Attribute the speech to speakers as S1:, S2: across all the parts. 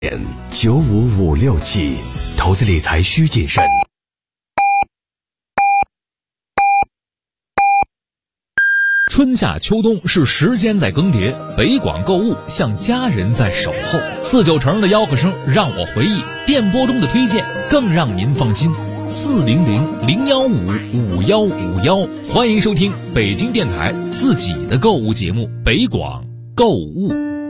S1: 9556期，投资理财需谨慎。
S2: 春夏秋冬是时间在更迭，北广购物像家人在守候。490的吆喝声让我回忆，电波中的推荐更让您放心。400-015-5151，欢迎收听北京电台自己的购物节目《北广购物》。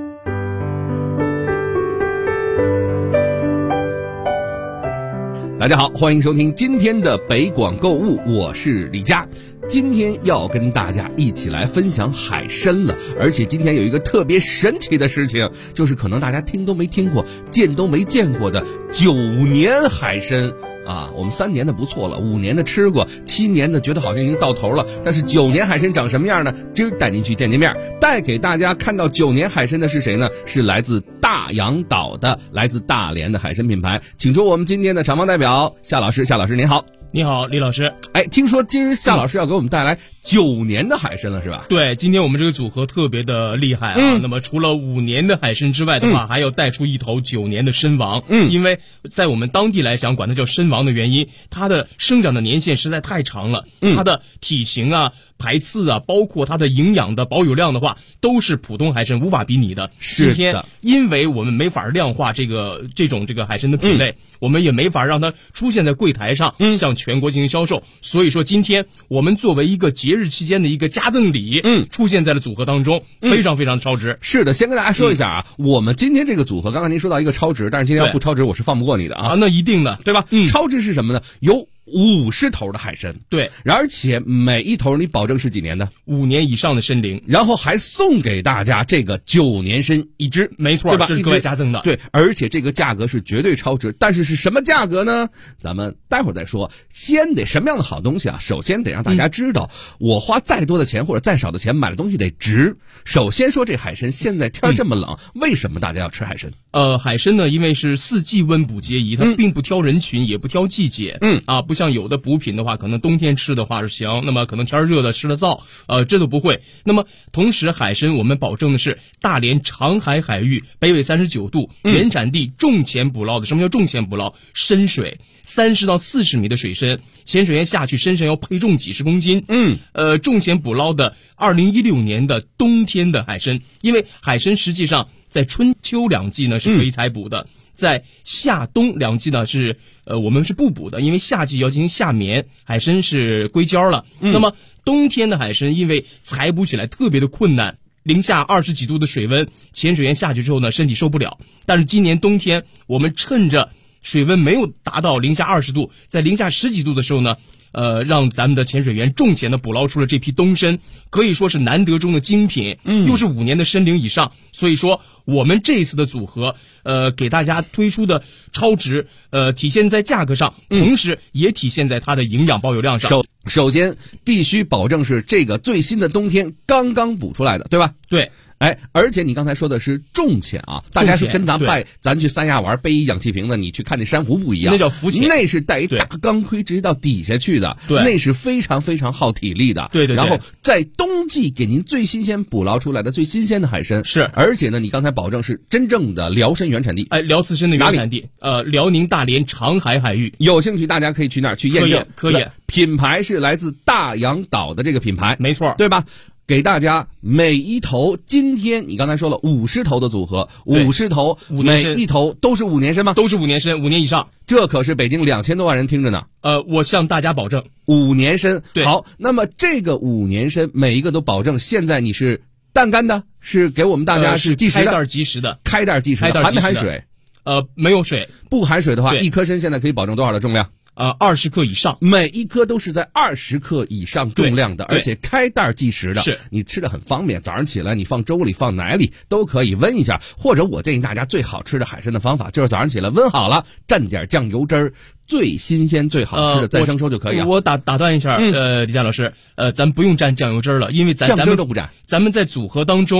S3: 大家好，欢迎收听今天的北广购物，我是李佳。今天要跟大家一起来分享海参了，而且今天有一个特别神奇的事情，就是可能大家听都没听过，见都没见过的9年海参啊。我们3年的不错了，5年的吃过，7年的觉得好像已经到头了，但是9年海参长什么样呢？今儿带您去见见面。带给大家看到9年海参的是谁呢？是来自大洋岛的，来自大连的海参品牌。请出我们今天的厂方代表夏老师。夏老师您好。
S4: 你好，李老师。
S3: 听说今儿夏老师要给我们带来9年的海参了，是吧？
S4: 对，今天我们这个组合特别的厉害啊。那么除了5年的海参之外的话，还要带出一头9年的参王。因为在我们当地来讲，管它叫参王的原因，它的生长的年限实在太长了，它的体型啊、排次啊，包括它的营养的保有量的话，都是普通海参无法比拟的。
S3: 是的。
S4: 今天因为我们没法量化这种海参的品类，我们也没法让它出现在柜台上，向全国进行销售。所以说今天我们作为一个节日期间的一个加赠礼，出现在了组合当中，非常非常的超值。
S3: 是的，先跟大家说一下啊，我们今天这个组合，刚才您说到一个超值，但是今天要不超值，我是放不过你的啊。
S4: 那一定的，
S3: 对吧？超值是什么呢？有50头的海参，
S4: 对，
S3: 而且每一头你保证是几年的
S4: ？5年以上的参龄，
S3: 然后还送给大家这个9年参一只，
S4: 没错，
S3: 对吧？
S4: 这是格外加赠的，
S3: 对，而且这个价格是绝对超值。但是是什么价格呢？咱们待会儿再说。先得什么样的好东西啊？首先得让大家知道，我花再多的钱或者再少的钱买的东西得值。首先说这海参，现在天这么冷，为什么大家要吃海参？
S4: 海参呢，因为是4季温补皆宜，它并不挑人群，也不挑季节，不像有的补品的话，可能冬天吃的话是行，那么可能天热的吃了燥，这都不会。那么同时海参我们保证的是大连长海海域北纬39度，原产地重潜捕捞的。什么叫重潜捕捞？深水30到40米的水深，潜水员下去身上要配重几十公斤。重潜捕捞的2016年的冬天的海参，因为海参实际上在春秋2季呢是可以采捕的，在夏冬2季呢是我们是不捕的，因为夏季要进行夏眠，海参是归郊了。那么冬天的海参因为采捕起来特别的困难，零下20几度的水温，潜水员下去之后呢身体受不了。但是今年冬天我们趁着水温没有达到零下20度，在零下10几度的时候呢，让咱们的潜水员重潜的捕捞出了这批冬参，可以说是难得中的精品，又是5年的参龄以上。所以说我们这一次的组合给大家推出的超值体现在价格上，同时也体现在它的营养保有量上。
S3: 首先必须保证是这个最新的冬天刚刚捕出来的，对吧？
S4: 对。
S3: 而且你刚才说的是重潜啊，大家是跟咱去三亚玩背一氧气瓶的，你去看那珊瑚不一样，
S4: 那叫浮潜，
S3: 那是带一大钢盔直接到底下去的，
S4: 对，
S3: 那是非常非常耗体力的，
S4: 对。
S3: 然后在冬季给您最新鲜捕捞出来的最新鲜的海参，
S4: 是，
S3: 而且呢，你刚才保证是真正的辽参原产地，
S4: 辽刺参的原产地，辽宁大连长海海域。
S3: 有兴趣大家可以去那儿去验证，
S4: 可以。
S3: 品牌是来自大洋岛的这个品牌，
S4: 没错，
S3: 对吧？给大家每一头，今天你刚才说了50头的组合，50头，每一头都是5年参吗？
S4: 都是5年参，5年以上。
S3: 这可是北京2000多万人听着呢。
S4: 我向大家保证
S3: 5年参。
S4: 对，
S3: 好，那么这个5年参每一个都保证，现在你是淡干的，是给我们大家是计时的，
S4: 开袋计时的，
S3: 开袋计时的，含没含水？
S4: 没有水。
S3: 不含水的话，一颗参现在可以保证多少的重量
S4: ？20克以上，
S3: 每一颗都是在20克以上重量的，而且开袋计时的，
S4: 是
S3: 你吃的很方便。早上起来你放粥里放奶里都可以温一下，或者我建议大家最好吃的海参的方法就是早上起来温好了，蘸点酱油汁儿，最新鲜最好吃的再生抽就可以了。
S4: 我打断一下，李佳老师，咱不用蘸酱油汁了，因为咱
S3: 酱汁都不蘸，
S4: 咱们在组合当中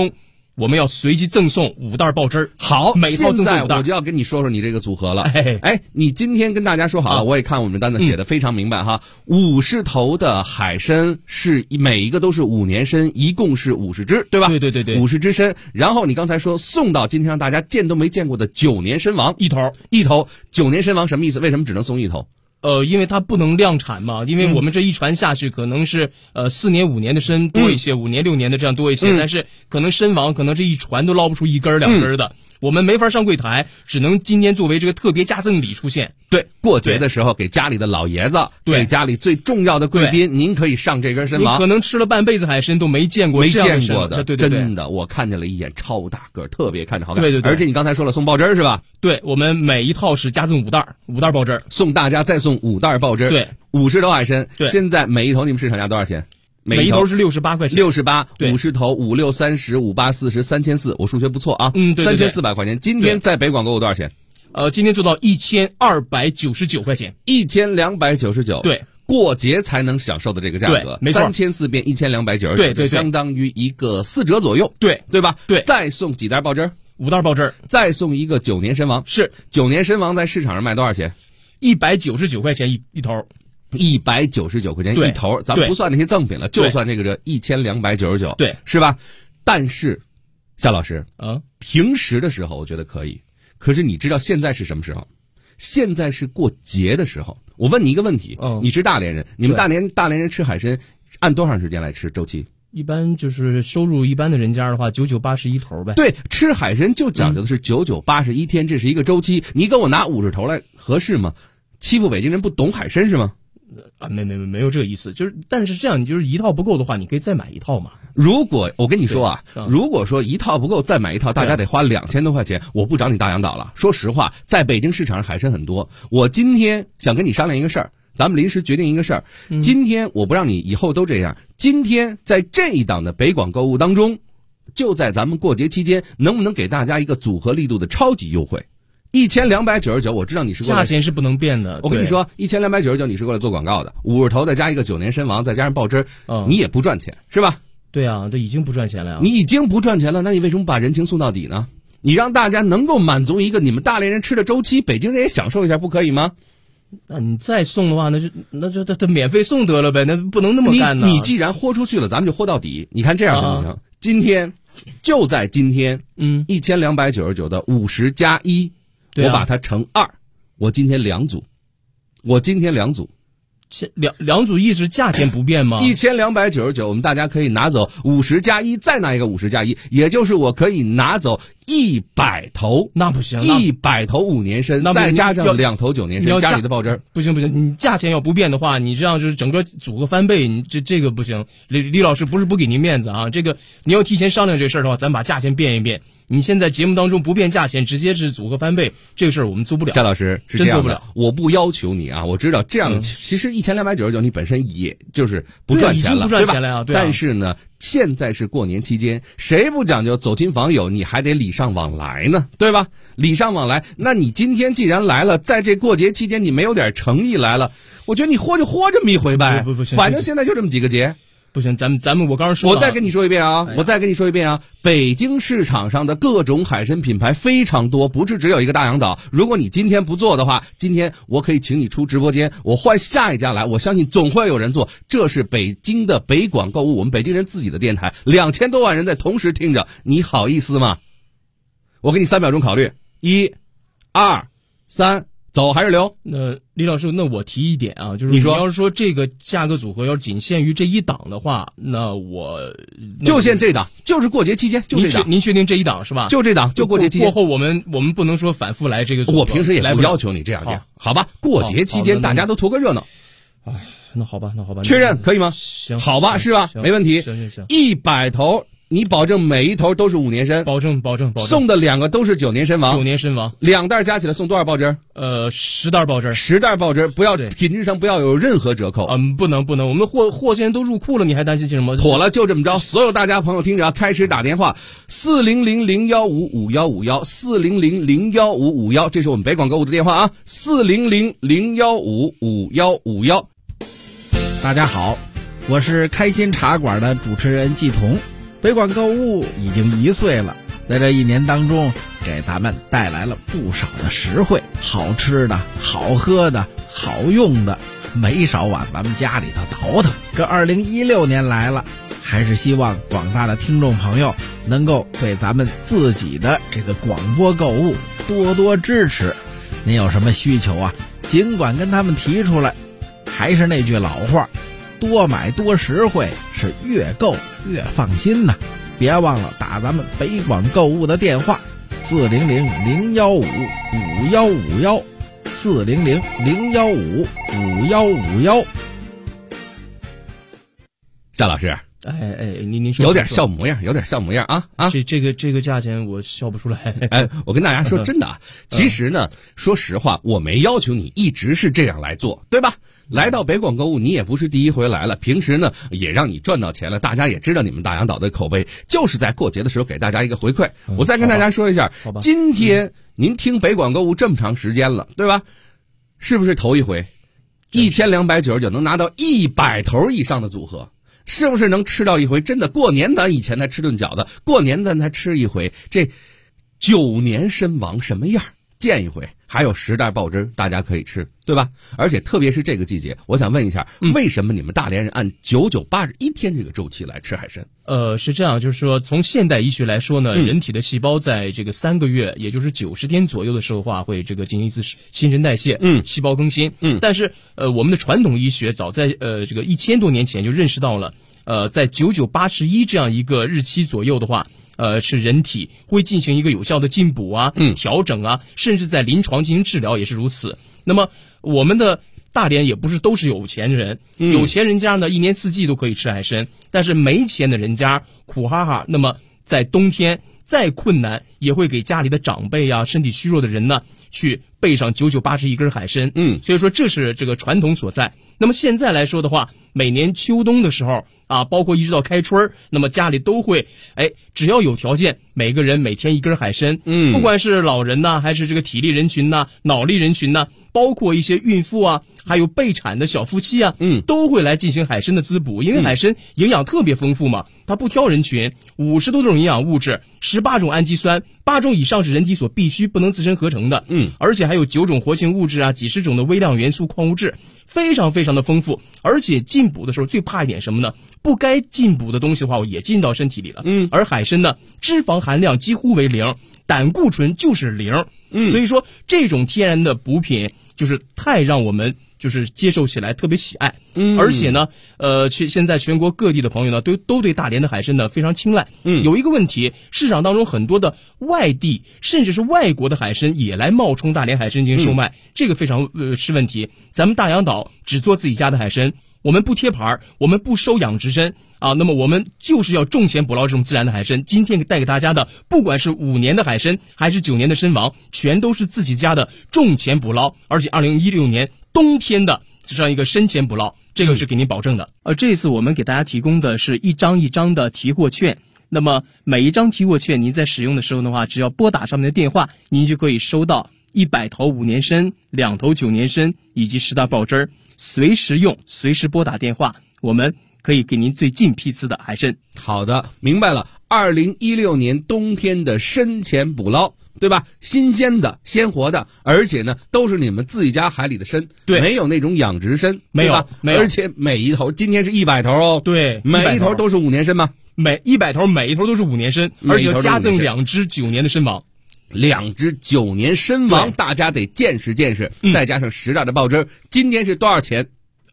S4: 我们要随机赠送5袋爆汁儿。
S3: 好，
S4: 每套赠送5袋。
S3: 现在我就要跟你说说你这个组合了。你今天跟大家说好了，我也看我们单子写的非常明白哈。50头的海参是每一个都是5年参，一共是50只，对吧？
S4: 对
S3: ，50只参。然后你刚才说送到今天让大家见都没见过的9年参王
S4: 一头
S3: ，9年参王什么意思？为什么只能送一头？
S4: 因为它不能量产嘛，因为我们这一传下去可能是4年5年的参多一些，5年6年的这样多一些，但是可能参王可能这一传都捞不出1根2根的。我们没法上柜台，只能今天作为这个特别加赠礼出现。
S3: 对，过节的时候给家里的老爷子，给家里最重要的贵宾，您可以上这根参王。
S4: 你可能吃了半辈子海参都没见过的，对，
S3: 真的，我看见了一眼，超大个，特别看着好看。
S4: 对，
S3: 而且你刚才说了送爆汁是吧？
S4: 对，我们每一套是加赠5袋爆汁，
S3: 送大家再送5袋爆汁。
S4: 对
S3: ，50头海参，
S4: 对，
S3: 现在每一头你们市场价多少钱？
S4: 每一头是68块钱
S3: ，68，50头5、6、30、5、8、40、3400，我数学不错啊。
S4: 对
S3: ，3400块钱。今天在北广购物多少钱？
S4: 今天做到1299块钱
S3: ，1299。
S4: 对，
S3: 过节才能享受的这个价格，
S4: 没错
S3: ，3400变1299，
S4: 对，
S3: 相当于一个4折左右，
S4: 对
S3: 吧？
S4: 对，
S3: 再送几袋爆汁
S4: ？5袋爆汁，
S3: 再送一个9年参王。
S4: 是
S3: 9年参王在市场上卖多少钱
S4: ？199块钱一头。
S3: 199块钱一头，咱们不算那些赠品了，就算这个1299，
S4: 对，
S3: 是吧？但是，夏老师，平时的时候我觉得可以，可是你知道现在是什么时候？现在是过节的时候。我问你一个问题，你是大连人，你们大连人吃海参，按多长时间来吃周期？
S4: 一般就是收入一般的人家的话，9981头呗。
S3: 对，吃海参就讲究的是9981天，这是一个周期。你跟我拿50头来合适吗？欺负北京人不懂海参是吗？
S4: 没有这个意思，但是这样，你就是一套不够的话，你可以再买一套嘛。
S3: 如果我跟你说啊，如果说一套不够再买一套，大家得花2000多块钱，我不找你大洋岛了。说实话，在北京市场上海参很多。我今天想跟你商量一个事儿，咱们临时决定一个事儿。今天我不让你以后都这样，今天在这一档的北广购物当中，就在咱们过节期间，能不能给大家一个组合力度的超级优惠？1299，我知道你是过来，
S4: 价钱是不能变的。
S3: 我跟你说，1299你是过来做广告的，50头再加一个9年参王，再加上爆汁，你也不赚钱，是吧？
S4: 对啊，这已经不赚钱了呀。
S3: 你已经不赚钱了，那你为什么把人情送到底呢？你让大家能够满足一个你们大连人吃的周期，北京人也享受一下，不可以吗？
S4: 那你再送的话，那就免费送得了呗，那不能那么干呢。
S3: 你既然豁出去了，咱们就豁到底。你看这样行不行？今天就在今天，1299的50加1。我把它乘2，我今天两组，
S4: 两组意思价钱不变吗
S3: ？1299，我们大家可以拿走50加1，再拿一个50加1，也就是我可以拿走100头。
S4: 那不行
S3: ，100头5年参，再加上2头9年参，家里的爆汁。
S4: 不行，你价钱要不变的话，你这样就是整个组合翻倍，你这个不行。李老师不是不给您面子啊，这个你要提前商量这事儿的话，咱把价钱变一变。你现在节目当中不变价钱，直接是组合翻倍，这个事儿我们做不了。
S3: 夏老师是这样的，
S4: 真做不了。
S3: 我不要求你啊，我知道这样的，其实1299你本身也就是不赚钱了，
S4: 已经不赚钱了呀。
S3: 对吧？但是呢，现在是过年期间，谁不讲究走亲访友，你还得礼尚往来呢，对吧？礼尚往来，那你今天既然来了，在这过节期间你没有点诚意来了，我觉得你豁就豁这么一回呗。
S4: 不，
S3: 反正现在就这么几个节。
S4: 不行，咱们我刚刚说了，
S3: 我再跟你说一遍啊，北京市场上的各种海参品牌非常多，不是只有一个大洋岛。如果你今天不做的话，今天我可以请你出直播间，我换下一家来，我相信总会有人做。这是北京的北广购物，我们北京人自己的电台，2000多万人在同时听着，你好意思吗？我给你3秒钟考虑，1、2、3。走还是留？
S4: 那李老师，那我提一点啊，就是你要是说这个价格组合要仅限于这一档的话，那我
S3: 就限这档，就是过节期间就这档。
S4: 您确定这一档是吧？
S3: 就这档，就过节期间。
S4: 过后我们不能说反复来这个组合。
S3: 我平时也不要求你这样，好吧？过节期间大家都图个热闹。
S4: 哎，那好吧，
S3: 确认可以吗？
S4: 行，
S3: 好吧，是吧？没问题。
S4: 行
S3: ，100头。你保证每一头都是5年参，
S4: 保证。
S3: 送的2个都是9年参王，2袋加起来送多少爆汁
S4: ？10袋爆汁
S3: ，10袋爆汁，不要品质上不要有任何折扣。
S4: 不能，我们货现在都入库了，你还担心什么？
S3: 妥了，就这么着。所有大家朋友听着，开始打电话400-015-5151，400-015-5151，这是我们北广购物的电话啊，400-015-5151。
S5: 大家好。我是开心茶馆的主持人季彤， 北广购物已经1岁了，在这1年当中，给咱们带来了不少的实惠，好吃的、好喝的、好用的，没少往咱们家里头倒腾。这2016年来了，还是希望广大的听众朋友能够对咱们自己的这个广播购物多多支持。您有什么需求啊，尽管跟他们提出来。还是那句老话，多买多实惠，是越购越放心呐。别忘了打咱们北广购物的电话400-015-5151 400-015-5151。
S3: 夏老师，
S4: 您说
S3: 有点笑模样，有点笑模样啊！
S4: 这个价钱我笑不出来。
S3: 我跟大家说真的啊，其实呢，说实话，我没要求你一直是这样来做，对吧？来到北广购物，你也不是第一回来了，平时呢也让你赚到钱了，大家也知道你们大洋岛的口碑，就是在过节的时候给大家一个回馈。我再跟大家说一下，今天您听北广购物这么长时间了，对吧？是不是头一回？1299能拿到100头以上的组合，是不是能吃到一回？真的过年咱以前才吃顿饺子，过年咱才吃一回，这9年身亡什么样？见一回，还有10袋爆汁，大家可以吃，对吧？而且特别是这个季节，我想问一下，为什么你们大连人按9981天这个周期来吃海参？
S4: 是这样，就是说从现代医学来说呢，人体的细胞在这个3个月，也就是90天左右的时候会这个进行一次新陈代谢，细胞更新。但是我们的传统医学早在这个1000多年前就认识到了，在9981这样一个日期左右的话。是人体会进行一个有效的进补啊，调整啊，甚至在临床进行治疗也是如此。那么我们的大连也不是都是有钱人，有钱人家呢1年4季都可以吃海参，但是没钱的人家苦哈哈，那么在冬天再困难也会给家里的长辈啊、身体虚弱的人呢去备上9981根海参。所以说这是这个传统所在。那么现在来说的话，每年秋冬的时候啊，包括一直到开春，那么家里都会只要有条件，每个人每天1根海参。不管是老人呐，还是这个体力人群呐、脑力人群呐，包括一些孕妇啊，还有备产的小夫妻啊，都会来进行海参的滋补。因为海参营养特别丰富嘛，它不挑人群，50多种营养物质，18种氨基酸，8种以上是人体所必须不能自身合成的，而且还有9种活性物质啊，几十种的微量元素、矿物质，非常非常的丰富。而且进补的时候最怕一点什么呢？不该进补的东西的话，我也进到身体里了。而海参呢，脂肪含量几乎为0，胆固醇就是0。所以说这种天然的补品就是太让我们就是接受起来特别喜爱。而且呢，现在全国各地的朋友呢，都对大连的海参呢非常青睐。有一个问题，市场当中很多的外地甚至是外国的海参也来冒充大连海参进行售卖，这个非常是问题。咱们大洋岛只做自己家的海参，我们不贴牌，我们不收养殖参啊，那么我们就是要种钱捕捞这种自然的海参。今天带给大家的，不管是5年的海参还是9年的参王，全都是自己家的种钱捕捞，而且2016年冬天的这样一个参钱捕捞，这个是给您保证的。这一次我们给大家提供的是一张一张的提货券，那么每一张提货券您在使用的时候的话，只要拨打上面的电话，您就可以收到100头5年参、2头9年参以及10袋爆汁儿，随时用，随时拨打电话，我们可以给您最近批次的海参。
S3: 好的，明白了。2016年冬天的参钱捕捞，对吧？新鲜的、鲜活的，而且呢，都是你们自己家海里的参，
S4: 对，
S3: 没有那种养殖参，
S4: 没有，没有。
S3: 而且每一头，今天是100头哦，
S4: 对，
S3: 每一头都是5年参吗？
S4: 每100头，每一头都是5年参，而且要加赠2只9年的参王。
S3: 2只9年参王，大家得见识见识，再加上10袋的爆汁，今天是多少钱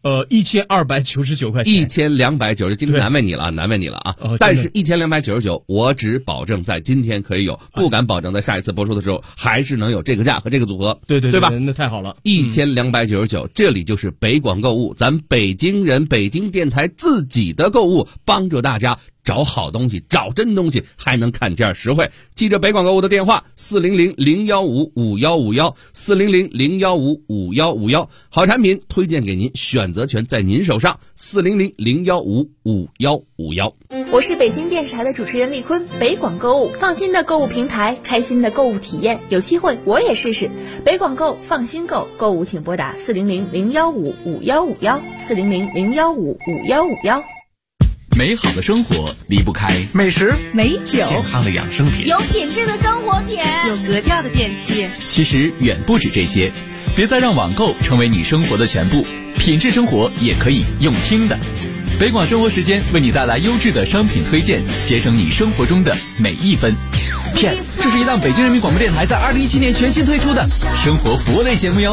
S4: ？1299块钱
S3: ，1290，今天难为你了，难为你了啊！但是1299，我只保证在今天可以有，不敢保证在下一次播出的时候还是能有这个价和这个组合，
S4: 对
S3: 吧？
S4: 那太好了
S3: ，1299，这里就是北广购物，咱北京人、北京电台自己的购物，帮助大家找好东西，找真东西，还能看价实惠。记着北广购物的电话：400-015-5151 400-015-5151，好产品推荐给您，选择权在您手上。400-015-5151。
S6: 我是北京电视台的主持人丽坤，北广购物，放心的购物平台，开心的购物体验，有机会我也试试。北广购，放心购，购物请拨打400-015-5151 400-015-5151。
S1: 美好的生活离不开
S5: 美食、
S7: 美酒、
S1: 健康的养生品，
S8: 有品质的生活品，
S7: 有格调的电器。
S1: 其实远不止这些，别再让网购成为你生活的全部，品质生活也可以用听的。北广生活时间为你带来优质的商品推荐，节省你生活中的每一分。PS， 这是一档北京人民广播电台在2017年全新推出的生活服务类节目哟。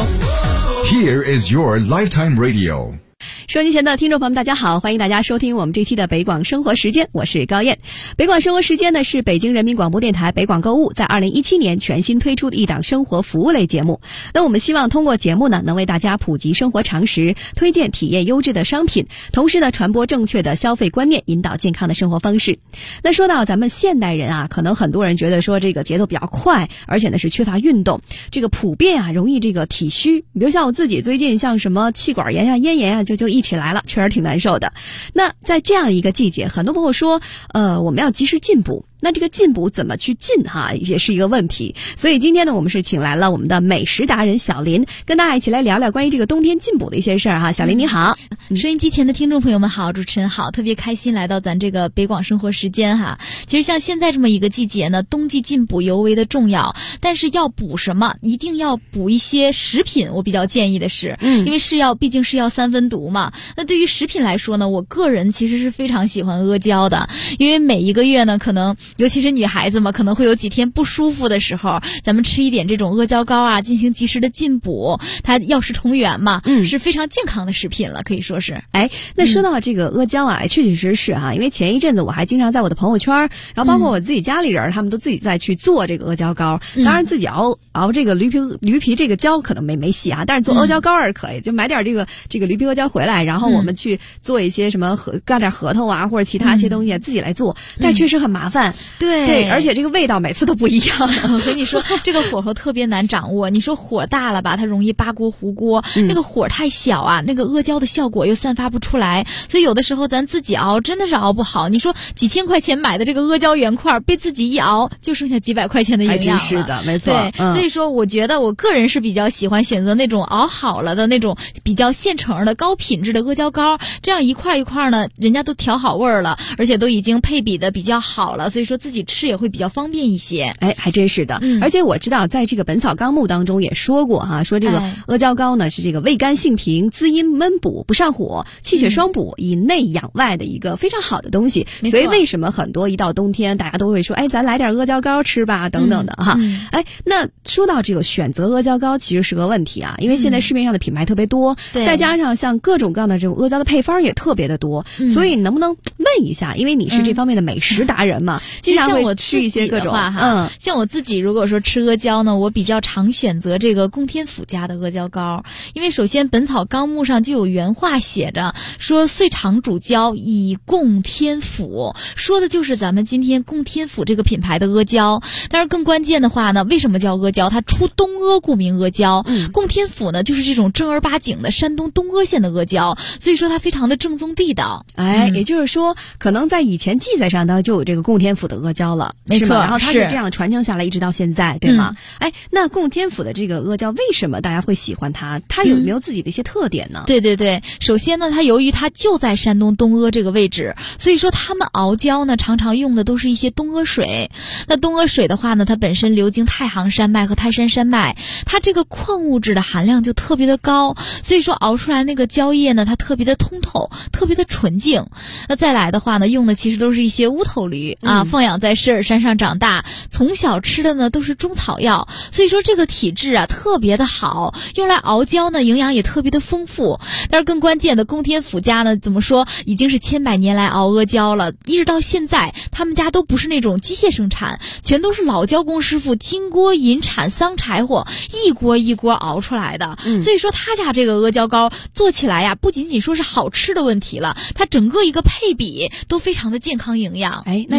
S9: Here is your lifetime radio。
S7: 收音机前的听众朋友们，大家好，欢迎大家收听我们这期的北广生活时间，我是高燕。北广生活时间呢是北京人民广播电台北广购物在2017年全新推出的一档生活服务类节目。那我们希望通过节目呢，能为大家普及生活常识，推荐体验优质的商品，同时呢传播正确的消费观念，引导健康的生活方式。那说到咱们现代人啊，可能很多人觉得说这个节奏比较快，而且呢是缺乏运动，这个普遍啊容易这个体虚。比如像我自己最近像什么气管炎呀、咽炎呀，就一起来了，确实挺难受的。那在这样一个季节，很多朋友说我们要及时进补，那这个进补怎么去进哈，也是一个问题。所以今天呢，我们是请来了我们的美食达人小林，跟大家一起来聊聊关于这个冬天进补的一些事儿哈。小林你好。
S8: 收音机前的听众朋友们好，主持人好，特别开心来到咱这个北广生活时间哈。其实像现在这么一个季节呢，冬季进补尤为的重要，但是要补什么，一定要补一些食品，我比较建议的是，因为毕竟是药三分毒嘛。那对于食品来说呢，我个人其实是非常喜欢阿胶的，因为每一个月呢，可能尤其是女孩子嘛，可能会有几天不舒服的时候，咱们吃一点这种阿胶膏啊，进行及时的进补，它药食同源嘛，是非常健康的食品了，可以说是。
S7: 哎，那说到这个阿胶啊，确确实实哈，因为前一阵子我还经常在我的朋友圈，然后包括我自己家里人，他们都自己在去做这个阿胶膏。当然自己熬这个驴皮这个胶可能没戏啊，但是做阿胶膏是可以，就买点这个驴皮阿胶回来，然后我们去做一些什么干点核桃啊或者其他一些东西自己来做，但是确实很麻烦。对，而且这个味道每次都不一样。
S8: 我跟你说，这个火候特别难掌握。你说火大了吧，它容易扒锅糊锅；那个火太小啊，那个阿胶的效果又散发不出来。所以有的时候咱自己熬真的是熬不好。你说几千块钱买的这个阿胶原块，被自己一熬就剩下几百块钱的营养了。
S7: 还真是的，没错。
S8: 对，所以说我觉得我个人是比较喜欢选择那种熬好了的那种比较现成的高品质的阿胶膏，这样一块一块呢，人家都调好味儿了，而且都已经配比的比较好了，所以说自己吃也会比较方便一些。
S7: 哎，还真是的。而且我知道在这个《本草纲目》当中也说过哈，说这个阿胶膏呢是这个味甘性平、滋阴焖补、不上火、气血双补、以内养外的一个非常好的东西。所以为什么很多一到冬天大家都会说，哎，咱来点阿胶膏吃吧等等的哈。哎，那说到这个选择阿胶膏其实是个问题啊，因为现在市面上的品牌特别多，再加上像各种各样的这种阿胶的配方也特别的多，所以能不能问一下，因为你是这方面的美食达人嘛，经常会吃一些各种
S8: 像我自己如果说吃阿胶呢，我比较常选择这个供天府家的阿胶膏，因为首先《本草纲目》上就有原话写着说岁长主胶以供天府，说的就是咱们今天供天府这个品牌的阿胶。但是更关键的话呢，为什么叫阿胶？它出东阿，故名阿胶。供天府呢就是这种正儿八经的山东东阿县的阿胶，所以说它非常的正宗地道。
S7: 哎，也就是说可能在以前记载上呢就有这个供天府的阿胶了，
S8: 没错，
S7: 然后它是这样传承下来一直到现在，对吗？哎，那供天府的这个阿胶为什么大家会喜欢它？它有没有自己的一些特点呢？
S8: 对，首先呢，它由于它就在山东东阿这个位置，所以说他们熬胶呢常常用的都是一些东阿水。那东阿水的话呢，它本身流经太行山脉和泰山山脉，它这个矿物质的含量就特别的高，所以说熬出来那个胶液呢，它特别的通透，特别的纯净。那再来的话呢，用的其实都是一些乌头驴啊，放养在狮儿山上长大，从小吃的呢都是中草药，所以说这个体质啊特别的好，用来熬胶呢营养也特别的丰富。但是更关键的，供天府家呢怎么说，已经是千百年来熬阿胶了，一直到现在他们家都不是那种机械生产，全都是老胶工师傅金锅银铲桑柴火一锅一锅熬出来的。所以说他家这个阿胶膏做起来呀，不仅仅说是好吃的问题了，它整个一个配比都非常的健康营养。
S7: 哎，那这样这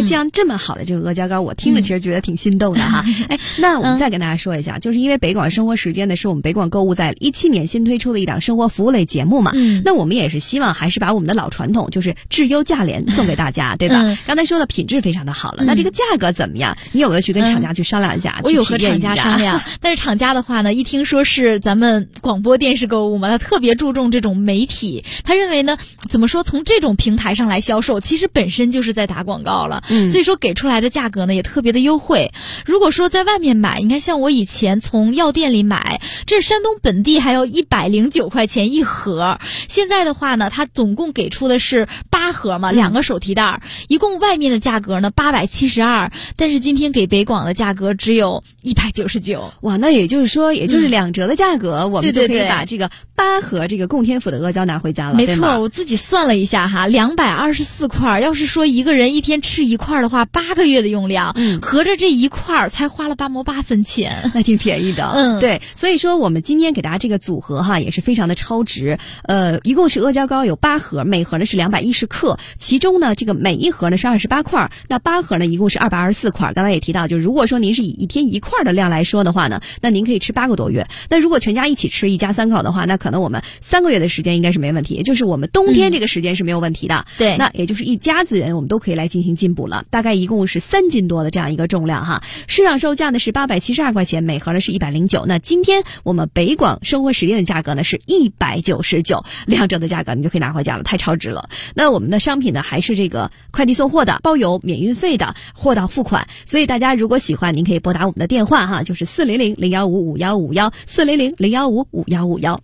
S7: 么好的这个阿胶糕，我听着其实觉得挺心动的哈。哎，那我们再跟大家说一下，就是因为北广生活时间呢，是我们北广购物在17年新推出的一档生活服务类节目嘛。那我们也是希望还是把我们的老传统，就是质优价廉送给大家，对吧？刚才说的品质非常的好了，那这个价格怎么样？你有没有去跟厂家去商量一下？
S8: 我有和厂家商量，但是厂家的话呢，一听说是咱们广播电视购物嘛，他特别注重这种媒体，他认为呢，怎么说，从这种平台上来销售，其实本身就是在打广告了，所以说给出来的价格呢也特别的优惠。如果说在外面买，你看像我以前从药店里买，这山东本地还要109块钱一盒，现在的话呢，它总共给出的是8盒嘛，2个手提袋，一共外面的价格呢872，但是今天给北广的价格只有199。
S7: 哇，那也就是说，也就是2折的价格，我们就可以把这个8盒这个供天府的阿胶拿回家了。
S8: 没错，我自己算了一下哈，224块，要是说一个人一天吃1块的话，8个月的用量，合着这1块才花了8毛8分钱，
S7: 那挺便宜的。对，所以说我们今天给大家这个组合哈，也是非常的超值。一共是阿胶糕有8盒，每盒呢是210克，其中呢这个每一盒呢是28块，那8盒呢一共是224块。刚才也提到，就如果说您是以一天1块的量来说的话呢，那您可以吃8个多月。那如果全家一起吃，一家3口的话，那可能我们3个月的时间应该是没问题，也就是我们冬天这个时间是没有问题的。
S8: 对，
S7: 那也就是一家子人我们都可以来进行进补了，大概一共是3斤多的这样一个重量哈。市场售价呢是872块钱，每盒呢是109。那今天我们北广生活时间的价格呢是199，2折的价格你就可以拿回家了，太超值了。那我们的商品呢还是这个快递送货的，包邮免运费的，货到付款。所以大家如果喜欢，您可以拨打我们的电话哈，就是400-015-5151 400-015-5151。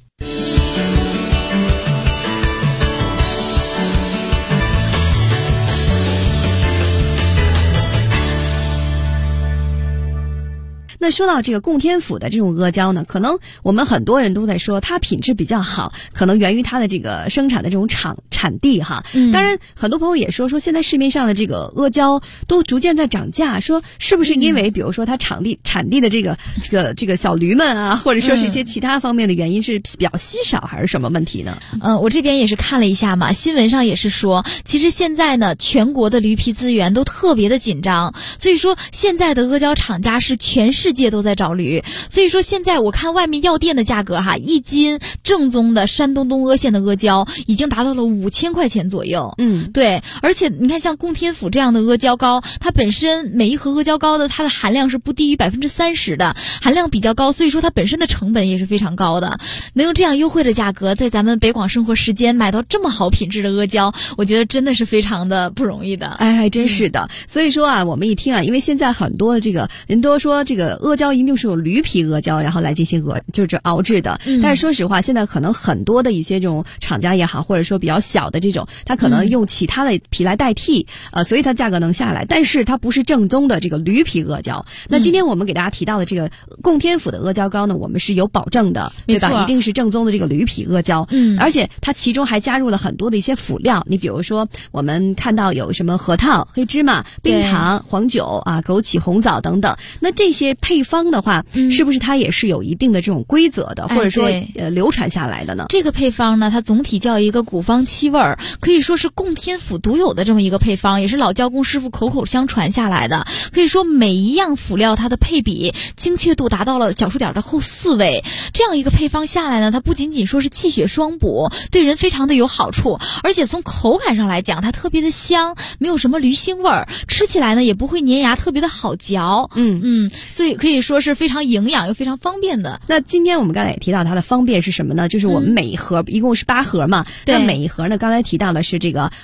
S7: 那说到这个供天府的这种阿胶呢，可能我们很多人都在说它品质比较好，可能源于它的这个生产的这种产地哈。当然很多朋友也说现在市面上的这个阿胶都逐渐在涨价，说是不是因为比如说它产地的这个小驴们啊，或者说是一些其他方面的原因是比较稀少，还是什么问题呢？
S8: 我这边也是看了一下嘛，新闻上也是说，其实现在呢全国的驴皮资源都特别的紧张，所以说现在的阿胶厂家是全世界都在找驴，所以说现在我看外面药店的价格哈，1斤正宗的山东东阿县的阿胶已经达到了5000块钱左右。对，而且你看像供天府这样的阿胶糕，它本身每一盒阿胶糕的它的含量是不低于30%的，含量比较高，所以说它本身的成本也是非常高的。能用这样优惠的价格在咱们北广生活时间买到这么好品质的阿胶，我觉得真的是非常的不容易的。
S7: 哎，还真是的。所以说啊，我们一听啊，因为现在很多的这个人都说这个阿胶一定是有驴皮阿胶，然后来进行就是熬制的。但是说实话，现在可能很多的一些这种厂家也好，或者说比较小的这种，它可能用其他的皮来代替，所以它价格能下来，但是它不是正宗的这个驴皮阿胶。那今天我们给大家提到的这个供天府的阿胶糕呢，我们是有保证的，对吧？一定是正宗的这个驴皮阿胶。而且它其中还加入了很多的一些辅料，你比如说我们看到有什么核桃、黑芝麻、冰糖、黄酒啊、枸杞、红枣等等。那这些配方的话，是不是它也是有一定的这种规则的，或者说流传下来的呢？
S8: 这个配方呢，它总体叫一个古方七味儿，可以说是供天府独有的这么一个配方，也是老胶工师傅口口相传下来的。可以说每一样辅料它的配比精确度达到了小数点的后4位，这样一个配方下来呢，它不仅仅说是气血双补，对人非常的有好处，而且从口感上来讲，它特别的香，没有什么驴腥味儿，吃起来呢也不会粘牙，特别的好嚼。所以可以说是非常营养又非常方便的。
S7: 那今天我们刚才也提到它的方便是什么呢？就是我们每一盒一共是8盒嘛，那每一盒呢，刚才提到的是这个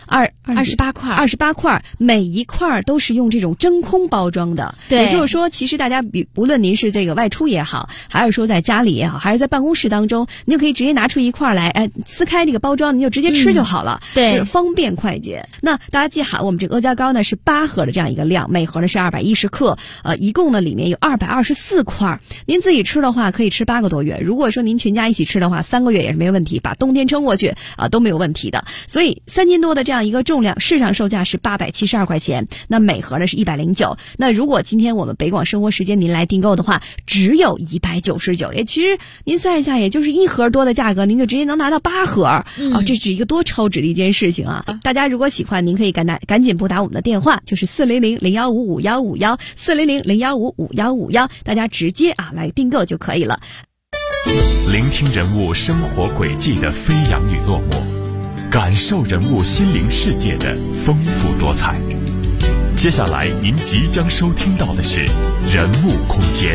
S7: 28块，每一块都是用这种真空包装的。
S8: 对，
S7: 也就是说，其实大家无论您是这个外出也好，还是说在家里也好，还是在办公室当中，您就可以直接拿出一块来，撕开这个包装，您就直接吃就好了。
S8: 对，
S7: 就是方便快捷。那大家记好，我们这个阿胶糕呢是8盒的这样一个量，每盒呢是210克，一共呢里面有200 224块。您自己吃的话可以吃8个多月，如果说您全家一起吃的话，3个月也是没问题，把冬天撑过去都没有问题的。所以3斤多的这样一个重量，市场售价是872块钱，那每盒呢是109。那如果今天我们北广生活时间您来订购的话，只有199，也其实您算一下，也就是1盒多的价格，您就直接能拿到8盒这是一个多超值的一件事情啊！大家如果喜欢，您可以赶紧拨打我们的电话，就是400-015-5151 400-015-5151，大家直接来订购就可以了。
S10: 聆听人物生活轨迹的飞扬与落寞，感受人物心灵世界的丰富多彩。接下来您即将收听到的是人物空间。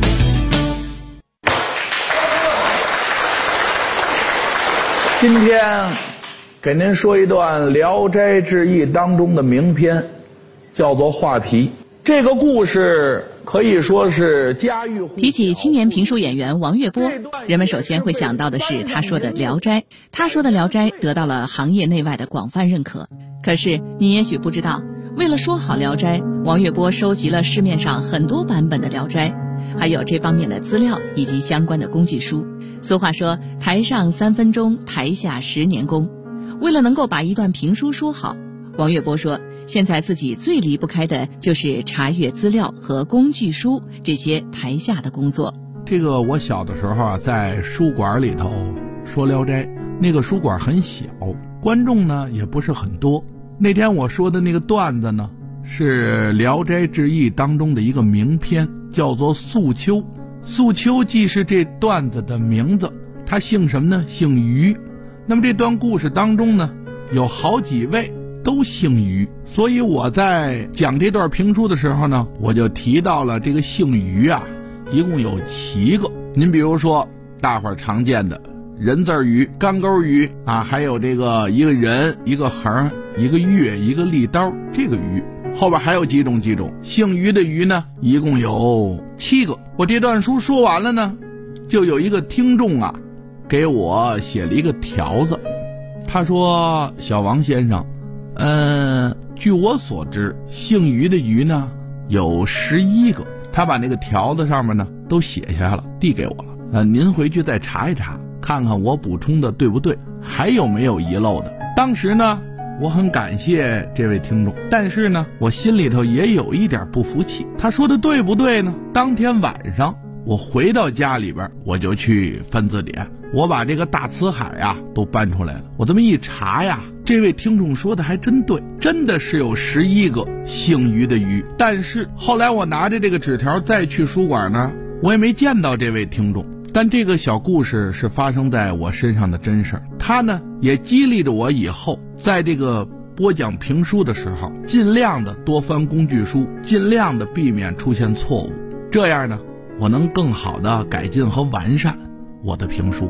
S11: 今天给您说一段《聊斋志异》当中的名篇，叫做《画皮》。这个故事可以说是家喻户晓。
S12: 提起青年评书演员王月波，人们首先会想到的是他说的《聊斋》。他说的《聊斋》得到了行业内外的广泛认可。可是你也许不知道，为了说好《聊斋》，王月波收集了市面上很多版本的《聊斋》，还有这方面的资料以及相关的工具书。俗话说，台上3分钟，台下10年功。为了能够把一段评书说好，王月波说，现在自己最离不开的就是查阅资料和工具书这些台下的工作。
S11: 这个我小的时候在书馆里头说《聊斋》，那个书馆很小，观众呢也不是很多。那天我说的那个段子呢，是《聊斋志异》当中的一个名篇，叫做《素秋》。素秋既是这段子的名字，他姓什么呢？姓于。那么这段故事当中呢，有好几位都姓于，所以我在讲这段评书的时候呢，我就提到了这个姓于一共有7个。您比如说大伙儿常见的人字鱼、干钩鱼还有这个一个人、一个横、一个月、一个利刀，这个鱼后边还有几种姓于的鱼呢，一共有7个。我这段书说完了呢，就有一个听众给我写了一个条子，他说：小王先生，据我所知，姓于的鱼呢有11个。他把那个条子上面呢都写下来了，递给我了。您回去再查一查，看看我补充的对不对，还有没有遗漏的。当时呢，我很感谢这位听众，但是呢，我心里头也有一点不服气。他说的对不对呢？当天晚上我回到家里边，我就去翻字典，我把这个大辞海都搬出来了。我这么一查这位听众说的还真对，真的是有11个姓于的于。但是后来我拿着这个纸条再去书馆呢，我也没见到这位听众。但这个小故事是发生在我身上的真事儿，它呢也激励着我以后在这个播讲评书的时候，尽量的多翻工具书，尽量的避免出现错误，这样呢我能更好的改进和完善我的评书。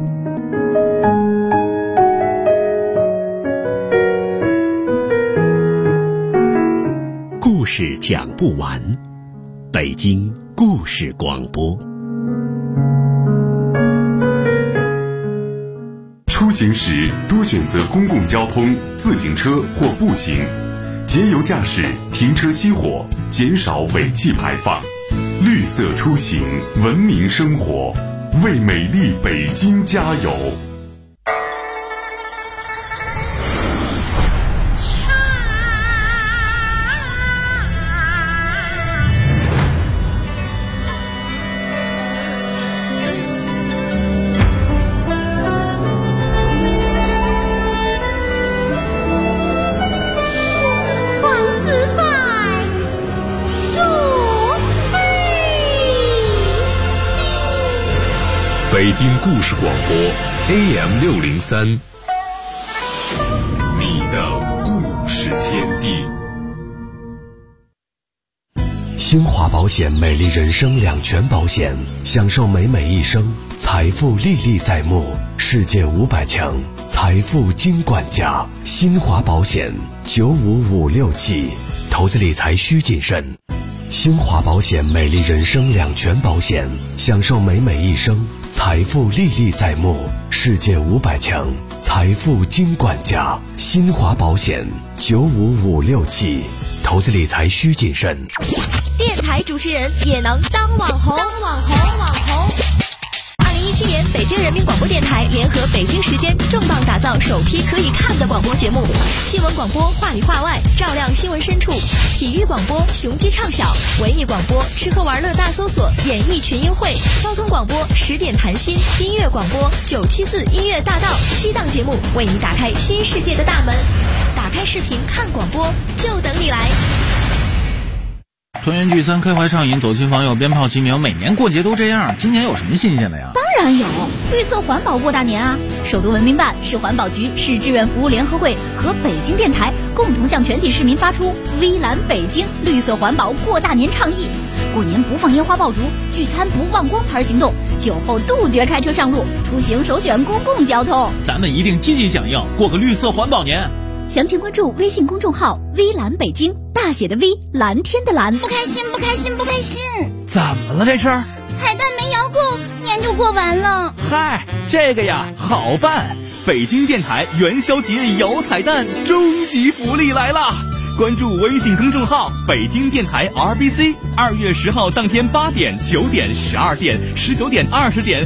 S13: 故事讲不完，北京故事广播。
S10: 出行时多选择公共交通、自行车或步行，节油驾驶，停车熄火，减少尾气排放。绿色出行，文明生活，为美丽北京加油！
S13: 北京故事广播 AM603，
S10: 你的故事天地。
S14: 新华保险美丽人生两全保险，享受美美一生，财富历历在目，世界500强，财富金管家。新华保险95567，投资理财需谨慎。新华保险美丽人生两全保险，享受美美一生，财富历历在目，世界500强，财富金管家。新华保险95567，投资理财需谨慎。
S15: 电台主持人也能当
S7: 当网红。2017年，北京人民广播电台联合北京时间重磅打造首批可以看的广播节目：新闻广播话里话外，照亮新闻深处；体育广播雄鸡唱晓；文艺广播吃喝玩乐大搜索，演艺群英会；交通广播10点谈心；音乐广播974音乐大道，7档节目为你打开新世界的大门。打开视频看广播，就等你来。
S15: 团圆聚餐，开怀畅饮，走亲访友，鞭炮齐鸣，每年过节都这样，今年有什么新鲜的呀？
S8: 当然有，绿色环保过大年啊！首都文明办、市环保局、市志愿服务联合会和北京电台共同向全体市民发出微蓝北京绿色环保过大年倡议。过年不放烟花爆竹，聚餐不忘光牌行动，酒后杜绝开车上路，出行首选公共交通。
S15: 咱们一定积极响应，过个绿色环保年。
S8: 详情关注微信公众号微蓝北京，大写的 V， 蓝天的蓝。
S16: 不开心，
S15: 怎么了这是？
S16: 彩蛋没摇够，年就过完了。
S15: 嗨，这个呀好办，北京电台元宵节摇彩蛋终极福利来了！关注微信公众号北京电台 RBC， 2月10号当天8点、9点、12点、19点、20点